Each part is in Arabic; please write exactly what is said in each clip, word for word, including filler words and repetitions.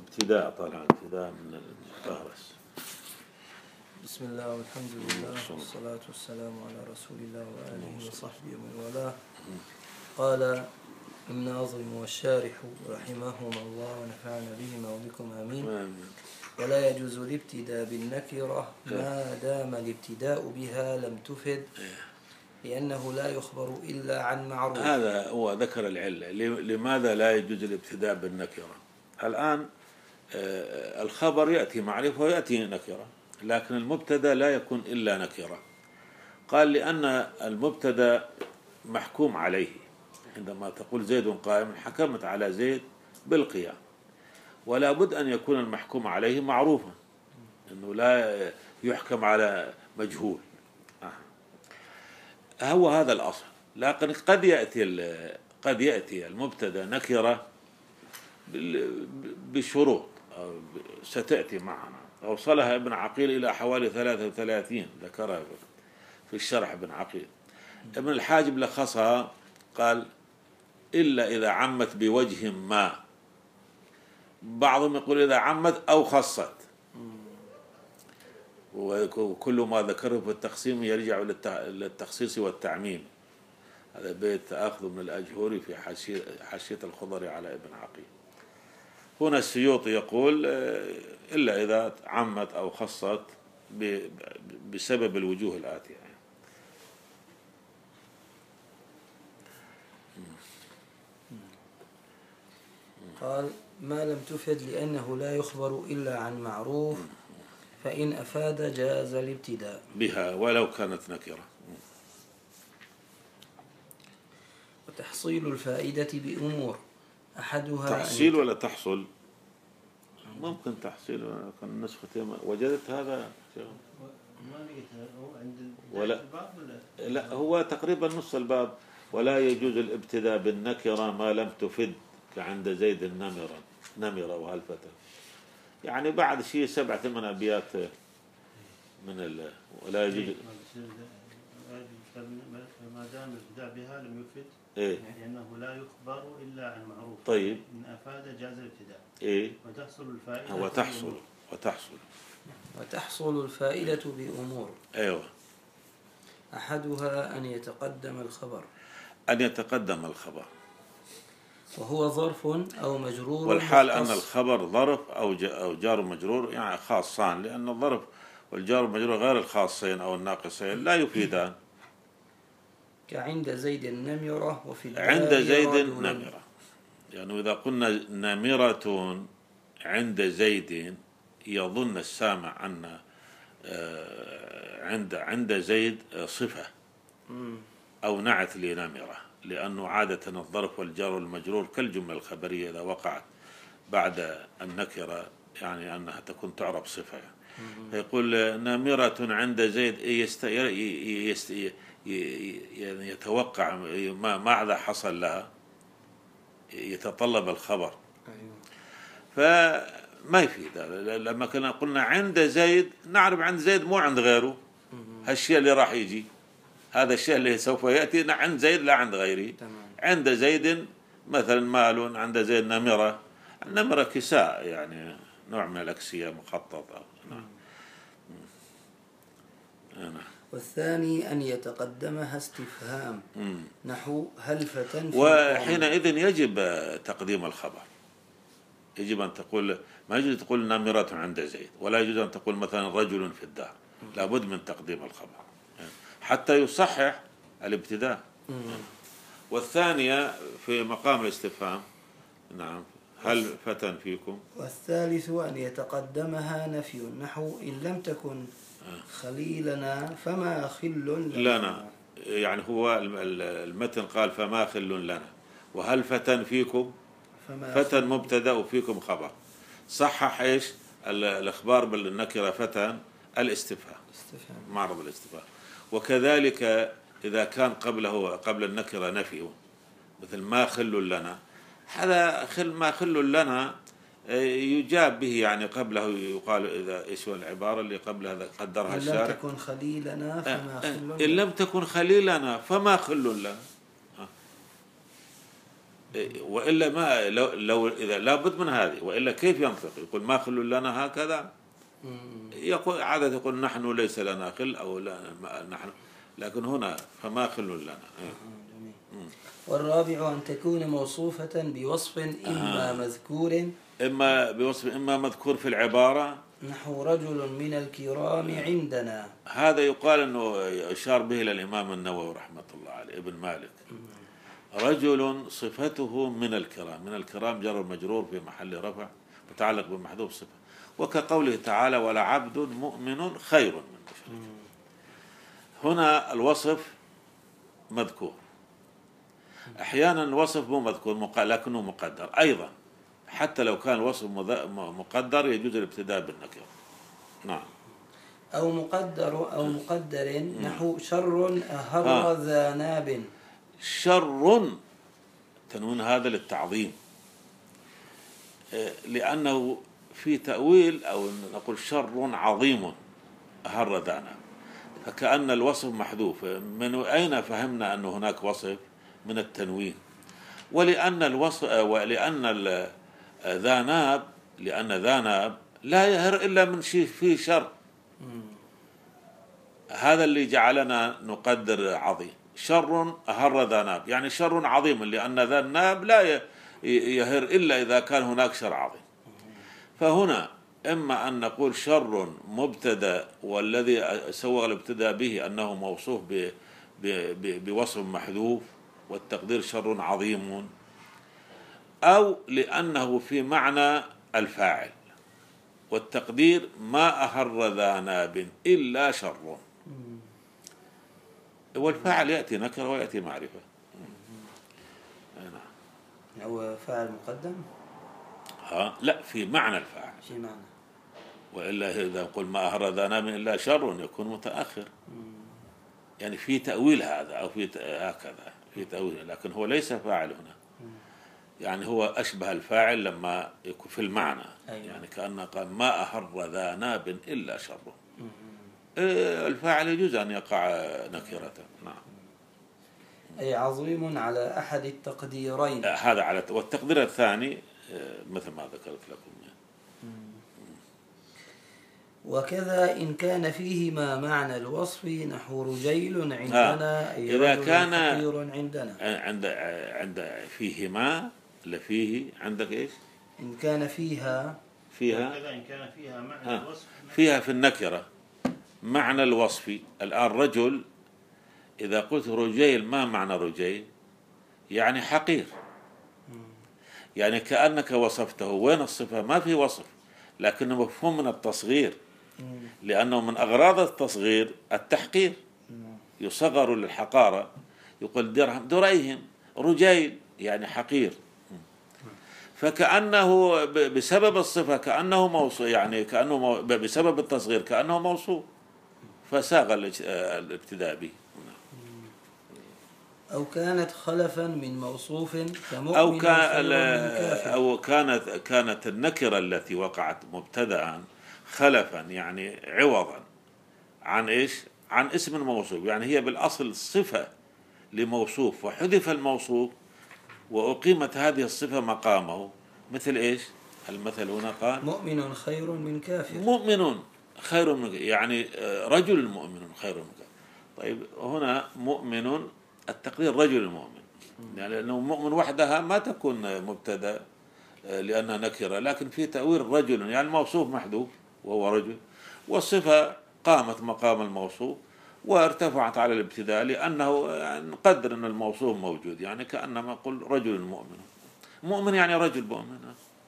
ابتداء طالع ابتداء من الفهرس. بسم الله والحمد لله والصلاة والسلام على رسول الله وآله وصحبه ومن والاه. قال الناظم والشارح رحمهما الله ونفعنا بهما وبكم آمين. ولا يجوز الابتداء بالنكرة ما دام الابتداء بها لم تفد، لأنه لا يخبر إلا عن معروف. هذا هو ذكر العلة لماذا لا يجوز الابتداء بالنكرة. الآن الخبر يأتي معرفة ويأتي نكرة، لكن المبتدا لا يكون إلا نكرة. قال لأن المبتدا محكوم عليه، عندما تقول زيد قائم حكمت على زيد بالقيام، ولا بد أن يكون المحكوم عليه معروفا، أنه لا يحكم على مجهول. هو هذا الأصل. لكن قد يأتي قد يأتي المبتدا نكرة بشروط ستأتي معنا. أوصلها ابن عقيل إلى حوالي ثلاثة وثلاثين، ذكرها في الشرح ابن عقيل. ابن الحاجب لخصها قال إلا إذا عمت بوجه ما. بعضهم يقول إذا عمت أو خصت، وكل ما ذكره في التقسيم يرجع للتخصيص والتعميم. هذا بيت أخذ من الأجهوري في حاشية الخضري على ابن عقيل. هنا السيوطي يقول إلا إذا عمت أو خصت بسبب الوجوه الآتية. قال ما لم تفد لأنه لا يخبر إلا عن معروف، فإن أفاد جاز الابتداء بها ولو كانت نكرة. وتحصيل الفائدة بأمور أحدها تحصيل ولا تحصل؟ ممكن تحصيل. كان نسختين وجدت هذا ما لقيتها هو عند ولا الباب ولا لا، هو تقريبا نص الباب. ولا يجوز الابتداء بالنكرة ما لم تفد، كعند زيد النمرة نمرة وهلفتة، يعني بعد شيء سبعة ثمان أبيات من ال ولا يجوز ما دام الابتداء بها لم يفد، إيه؟ لأنه لا يخبر إلا عن معروف. طيب إن أفاد جاز الابتداء. إيه؟ وتحصل الفائدة هو تحصل وتحصل وتحصل الفائدة بأمور. أيوة. أحدها أن يتقدم الخبر أن يتقدم الخبر وهو ظرف أو مجرور، والحال أن الخبر ظرف أو أو جار مجرور، يعني خاصان، لأن الظرف والجار المجرور غير الخاصين أو الناقصين لا يفيدان. كعند زيد النمرة وفي عند زيد نمرة، يعني إذا قلنا نمرة عند زيد يظن السامع أن عند عند زيد صفة أو نعت لنمرة، لأنه عادة الظرف والجار والمجرور كالجملة الخبرية إذا وقعت بعد النكرة يعني أنها تكون تعرب صفة. فيقول نمرة عند زيد يست... يست... يعني يتوقع ما ماذا حصل لها، يتطلب الخبر. فما يفيد. لما كنا قلنا عند زيد نعرف عند زيد مو عند غيره، هالشيء اللي راح يجي هذا الشيء اللي سوف يأتي عند زيد لا عند غيره. عند زيد مثلا مال، عند زيد نمرة. النمرة كساء، يعني نوع من الأكسية مخططة. نعم. نعم. والثاني أن يتقدمها استفهام مم. نحو هل فتن، وحينئذ يجب تقديم الخبر. يجب أن تقول، ما يجوز تقول نمرة عند زيد، ولا يجوز أن تقول مثلا رجل في الدار. لابد من تقديم الخبر حتى يصحح الابتداء. والثانية في مقام الاستفهام. نعم. هل فتن فيكم. والثالث أن يتقدمها نفي نحو إن لم تكن خليلنا فما خل لنا, لنا. يعني هو المتن قال فما خل لنا، وهل فتن فيكم. فتن مبتدأ وفيكم خبر. صحح ايش الإخبار بالنكرة فتن الاستفهام، معرض الاستفهام. وكذلك إذا كان قبله قبل النكرة نفي، مثل ما خل لنا، هذا خل ما خل لنا يجاب به، يعني قبله يقال إذا إيش هو العبارة اللي قبلها قدرها الشارع. إن لم تكن خليلنا فما خل لنا. إن لم تكن خليلنا فما خل لنا. وإلا ما لو, لو إذا لابد من هذه، وإلا كيف ينطق يقول ما خل لنا هكذا؟ يقول عادة يقول نحن ليس لنا خل أو لا نحن، لكن هنا فما خل لنا. والرابع أن تكون موصوفة بوصف إما مذكور إما بوصف إما مذكور في العبارة، نحو رجل من الكرام عندنا. هذا يقال أنه أشار به إلى الإمام النووي رحمة الله عليه ابن مالك. رجل صفته من الكرام، من الكرام جر مجرور في محل رفع متعلق بمحذوف صفة، وكقوله تعالى ولعبد مؤمن خير من مشرك. هنا الوصف مذكور، أحيانا الوصف مو مذكور لكنه مقدر أيضا، حتى لو كان الوصف مقدر يجوز الابتداء بالنكرة. نعم. أو مقدر أو مقدر نحو شر أهر ذا ناب. شر تنوين هذا للتعظيم، لأنه في تأويل أو نقول شر عظيم أهر ذا ناب، فكأن الوصف محذوف. من أين فهمنا أن هناك وصف؟ من التنوين. ولأن الوصف ولأن ذا ناب لأن ذا ناب لا يهر إلا من شيء فيه شر، هذا اللي جعلنا نقدر عظيم. شر أهر ذا ناب يعني شر عظيم، لأن ذا الناب لا يهر إلا إذا كان هناك شر عظيم. فهنا إما أن نقول شر مبتدأ والذي سوغ الابتداء به أنه موصوف بوصف محذوف والتقدير شر عظيم، أو لأنه في معنى الفاعل والتقدير ما أهر ذا ناب إلا شر، والفاعل يأتي نكرة ويأتي معرفة. هو فاعل مقدم؟ ها لا، في معنى الفاعل، في معنى، وإلا إذا قل ما أهر ذا ناب إلا شر يكون متأخر. يعني في تأويل هذا أو في هكذا في تأويل، لكن هو ليس فاعل هنا، يعني هو أشبه الفاعل لما يكون في المعنى. أيوة. يعني كأنه قال ما أهر ذا ناب إلا شر. إيه الفاعل يجوز أن يقع نكرة. نعم. أي عظيم على أحد التقديرين. هذا على والتقدير الثاني مثل ما ذكرت لكم. وكذا إن كان فيهما معنى الوصف نحو رجيل عندنا أي إذا كان فقير عندنا. عند عند فيهما لفيه عندك إيش؟ إن كان فيها فيها وكذا إن كان فيها معنى الوصف فيها في النكرة معنى الوصف. الآن رجل، إذا قلت رجيل ما معنى رجيل؟ يعني حقير، يعني كأنك وصفته. وين الصفة؟ ما في وصف، لكنه مفهوم من التصغير، لأنه من أغراض التصغير التحقير، يصغر للحقارة، يقول درهم دريهم رجيل يعني حقير. فكأنه بسبب الصفة كأنه موصوف، يعني كأنه بسبب التصغير كأنه موصوف، فساغ الابتداء به. أو كانت خلفا من موصوف كمؤمن أو, كان أو كانت كانت النكرة التي وقعت مبتدأ خلفا يعني عوضا عن إيش؟ عن اسم موصوف، يعني هي بالأصل صفة لموصوف وحذف الموصوف وأقيمت هذه الصفة مقامه. مثل إيش؟ المثل هنا قال مؤمن خير من كافر. مؤمن خير من يعني رجل مؤمن خير من كافر. طيب هنا مؤمن التقدير رجل المؤمن، يعني لأنه مؤمن وحدها ما تكون مبتدأ لأنها نكرة، لكن في تأويل رجل يعني الموصوف محذوف وهو رجل، والصفة قامت مقام الموصوف وارتفعت على الابتداء، لأنه يعني نقدر أن الموصوف موجود، يعني كأنما قل رجل مؤمن. مؤمن يعني رجل مؤمن.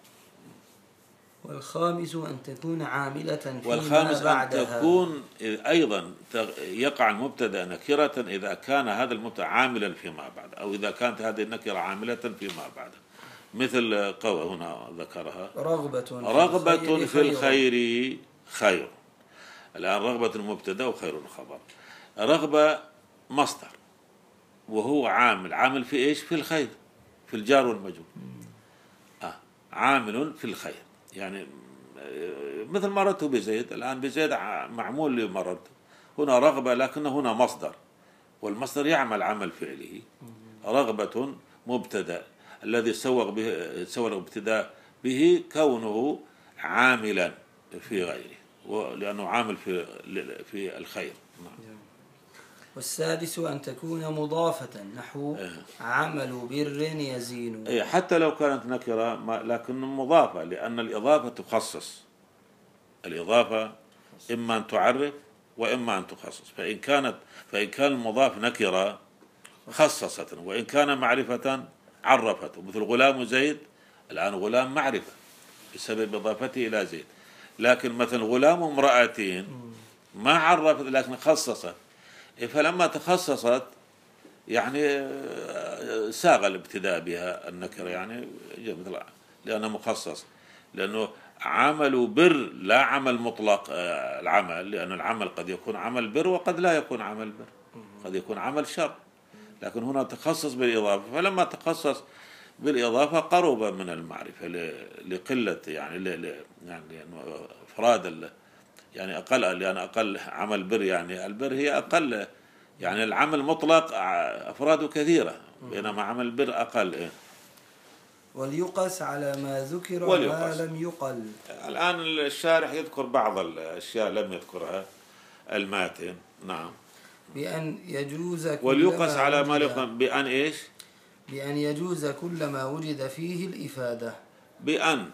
والخامس أن تكون عاملة فيما والخامس بعدها. أن تكون أيضا يقع المبتدأ نكرة إذا كان هذا المبتدأ عاملا فيما بعد، أو إذا كانت هذه النكرة عاملة فيما بعد. مثل قول هنا ذكرها رغبة رغبة في, في الخير خير. الآن رغبة المبتدأ وخير الخبر. رغبة مصدر وهو عامل، عامل في إيش؟ في الخير، في الجار والمجرور. آه عامل في الخير، يعني مثل مررت بزيد. الآن بزيد معمول لمررت، هنا رغبة لكنه هنا مصدر، والمصدر يعمل عمل فعله. رغبة مبتدأ الذي سوغ به سوغ الابتداء به كونه عاملا في غيره، لأنه عامل في في الخير. نعم. والسادس أن تكون مضافة نحو عمل بر يزين. حتى لو كانت نكرة لكن مضافة، لأن الإضافة تخصص. الإضافة إما أن تعرف وإما أن تخصص، فإن كانت فإن كان المضاف نكرة خصصت، وإن كان معرفة عرفته، مثل غلام زيد. الآن غلام معرفة بسبب إضافته إلى زيد، لكن مثل غلام امرأتين ما عرفت لكن خصصت، فلما تخصصت يعني ساغ الابتداء بها النكرة، يعني لأنه مخصص، لأنه عمل بر لا عمل مطلق العمل، لأن العمل قد يكون عمل بر وقد لا يكون عمل بر، قد يكون عمل شر، لكن هنا تخصص بالإضافة، فلما تخصص بالإضافة قرب من المعرفة لقلة يعني يعني إفراد يعني أقل، لأن أقل عمل بر يعني البر هي أقل، يعني العمل مطلق أفراده كثيرة بينما عمل البر أقل. إيه؟ وليقس على ما ذكر ما لم يقل. الآن الشارح يذكر بعض الأشياء لم يذكرها الماتن. نعم. بأن يجوز كل وليقس على ما لم بأن إيش؟ بأن يجوز كل ما وجد فيه الإفادة. بأن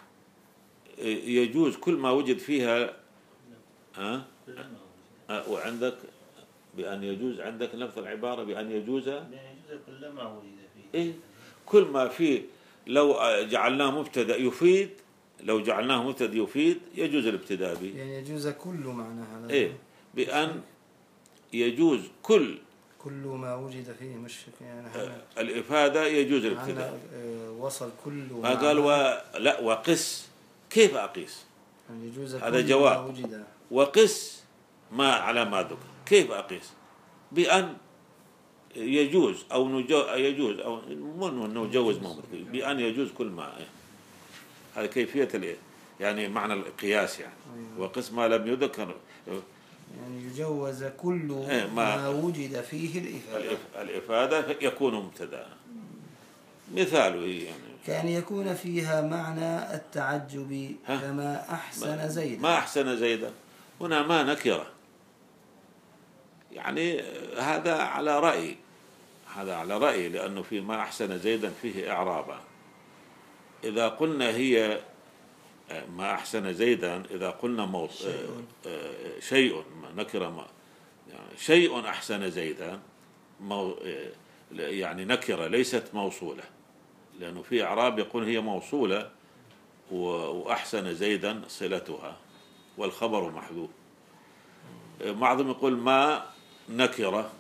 يجوز كل ما وجد فيها. أه؟ أه وعندك بأن يجوز، عندك نفس العبارة بأن يجوز كل ما وجد فيه. إيه؟ كل ما فيه لو جعلناه مبتدأ يفيد، لو جعلناه مبتدأ يفيد يجوز الابتداء به. يعني يجوز كل معناها. إيه؟ بأن يجوز كل كل ما وجد فيه مش يعني آه الإفادة يجوز الابتداء. آه وصل كل. ما قال و... لا وقس، كيف أقيس؟ يعني يجوز هذا كل جواب. ما وجد. وقس ما على ما ذكر، كيف أقيس؟ بأن يجوز أو نجو يجوز أو مو نجوز ما بأن يجوز كل ما. هذا كيفية الإيه؟ يعني معنى القياس يعني. وقس ما لم يذكر يعني يجوز كل إيه ما, ما وجد فيه الإفادة. الإفادة يكون مبتدأ. مثاله يعني كأن يكون فيها معنى التعجب كما أحسن زيدا. ما أحسن زيدا هنا ما نكرة، يعني هذا على رأي هذا على رأي لأنه في ما أحسن زيدا فيه إعرابا. إذا قلنا هي ما أحسن زيدا، إذا قلنا موت شيء, شيء نكرة ما يعني شيء أحسن زيدا مو يعني نكرة ليست موصولة، لأنه في إعراب يقول هي موصولة وأحسن زيدا صلتها والخبر محذوف. بعضهم يقول ما نكرة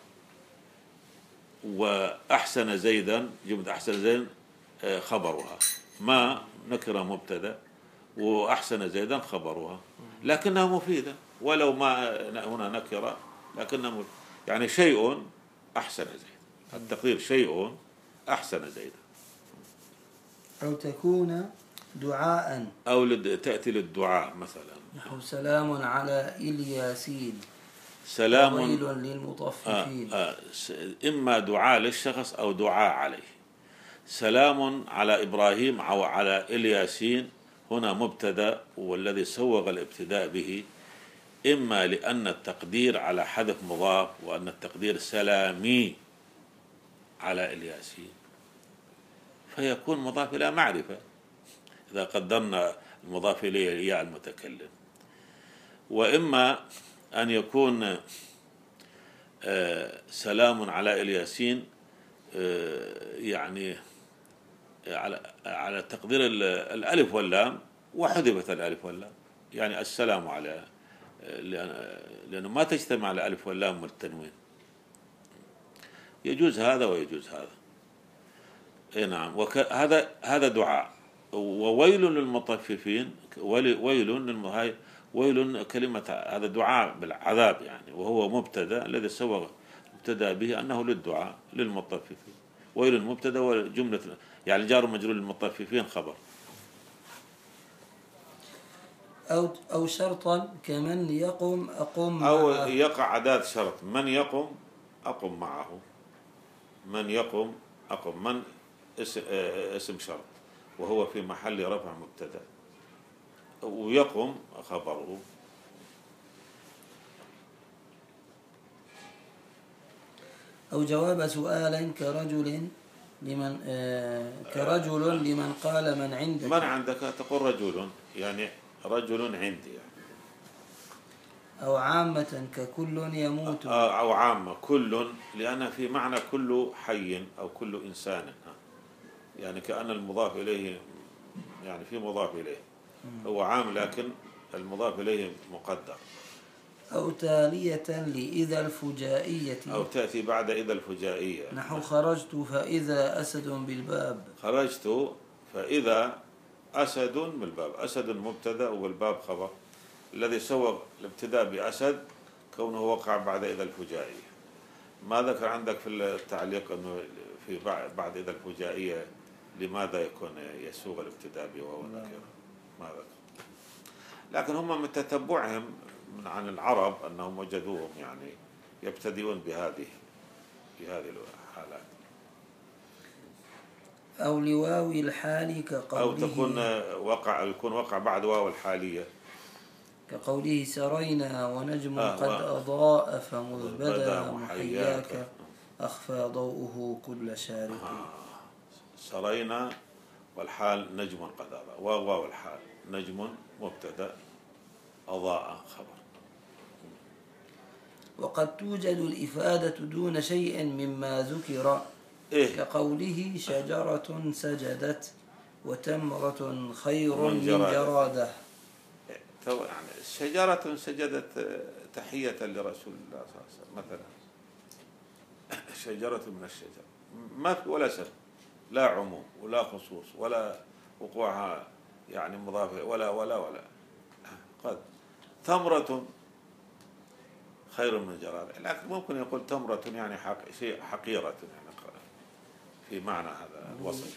وأحسن زيدا جملة أحسن زيدا خبرها، ما نكرة مبتدأ وأحسن زيدا خبرها، لكنها مفيدة ولو ما هنا نكرة لكنها مفيدة. يعني شيء أحسن زيدا، التقدير شيء أحسن زيدا. أو تكون دعاء أو تأتي للدعاء مثلا نحو سلام على إلياسين سلام وويل للمطففين. آه آه إما دعاء للشخص أو دعاء عليه. سلام على إبراهيم أو على إلياسين هنا مبتدأ، والذي سوغ الابتداء به إما لأن التقدير على حذف مضاف، وأن التقدير سلامي على إلياسين فيكون مضاف إلى معرفة إذا قدرنا المضاف إليه ياء المتكلم، وإما أن يكون سلام على إلياسين يعني على على تقدير الألف واللام وحذفت الألف واللام، يعني السلام على لأنه ما تجتمع الألف واللام والتنوين. يجوز هذا ويجوز هذا. اي نعم. وهذا هذا دعاء. وويل للمطففين، ويل للمهاي ويل كلمة هذا دعاء بالعذاب يعني، وهو مبتدا الذي سوى ابتدأ به أنه للدعاء للمطففين. ويل مبتدا وجملة يعني جار مجرور للمطففين خبر. أو أو شرطا كمن يقم أقم معه، أو يقع أداة شرط من يقم أقم معه، من يقم أقم من اسم, اسم شرط وهو في محل رفع مبتدأ ويقوم خبره. أو جواب سؤال كرجل لمن آه كرجل لمن قال من عندك. من عندك تقول رجل، يعني رجل عندي يعني. أو عامة ككل يموت. أو عامة كل، لأن في معنى كل حي أو كل إنسان، يعني كأن المضاف إليه يعني في مضاف إليه، هو عام لكن المضاف إليه مقدر. أو تالية لإذا الفجائية، أو تأتي بعد إذا الفجائية، نحو خرجت فإذا أسد بالباب. خرجت فإذا أسد بالباب، أسد مبتدأ والباب خبر. الذي سوى الابتداء بأسد كونه وقع بعد إذا الفجائية. ما ذكر عندك في التعليق أنه في بعد إذا الفجائية لماذا يكون يسوغ الابتداء بواو النكرة، ما ذكر. لكن هم من تتبعهم من عن العرب أنهم وجدوهم يعني يبتدئون بهذه في هذه الحالات. أو لواو الحال كقوله، أو تكون وقع يكون وقع بعد واو الحالية كقوله سرينا ونجم آه قد أضاء فمذ بدا محياك أخفى ضوءه كل شارق. آه سرينا والحال نجم قد أضاء، واو الحال نجم مبتدأ أضاء خبر. وقد توجد الإفادة دون شيء مما ذكر، إيه؟ كقوله شجرة سجدت وتمرة خير من جرادة. يعني شجرة سجدت تحية لرسول الله صلى الله عليه وسلم مثلا، شجرة من الشجر ما في ولا سبب، لا عموم ولا خصوص ولا وقوعها يعني مضافة ولا ولا ولا قد تمرة خير من جرادة، لكن ممكن يقول تمرة يعني حق شيء حقيرة يعني في معنى هذا الوصف.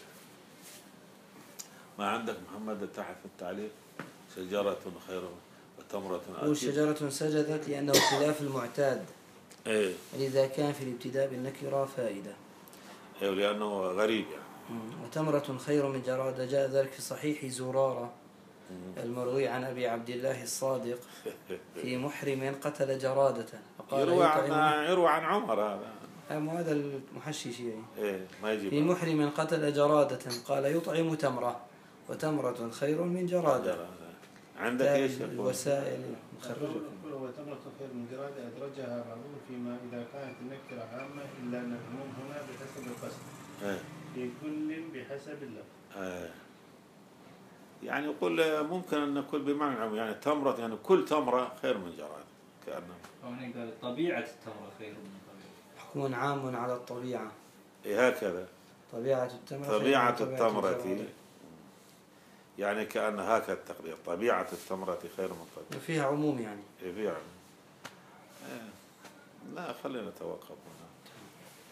ما عندك محمد تحت في التعليق شجرة خير وتمرة هو شجرة سجدت لأنه خلاف المعتاد، إيه؟ لذا كان في الابتداء بالنكرة فائدة. إيه لأنه غريب يعني. وتمرة خير من جرادة جاء ذلك في صحيح زرارة المروي عن أبي عبد الله الصادق في محرم قتل جرادة فقال يروى عن يروى عن عمر هذا. هذا المحشش يعني. إيه ما يجيب. في محرم قتل جرادة قال يطعم تمرة وتمرة خير من جرادة. عندك ايش الوسائل مخرجة. وتمرة خير من جرادة أدرجها بعضهم فيما إذا كانت النكرة عامة إلا أن العموم هنا بحسب القصد. إيه؟ في كل بحسب اللفظ. إيه؟ يعني يقول ممكن أن نقول بمعنى يعني تمرة يعني كل تمرة خير من جرادة كأنه. هنا قال طبيعة التمرة خير من طبيعة. حكم عام على الطبيعة. إيه هكذا. طبيعة التمرة. طبيعة التمرة يعني كأن هكذا التقدير طبيعة التمرة خير من طبيعة. فيها عموم يعني. إيه فيها عموم. إيه. لا خلينا نتوقف هنا.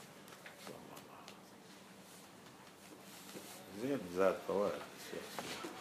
زين زاد فوائد.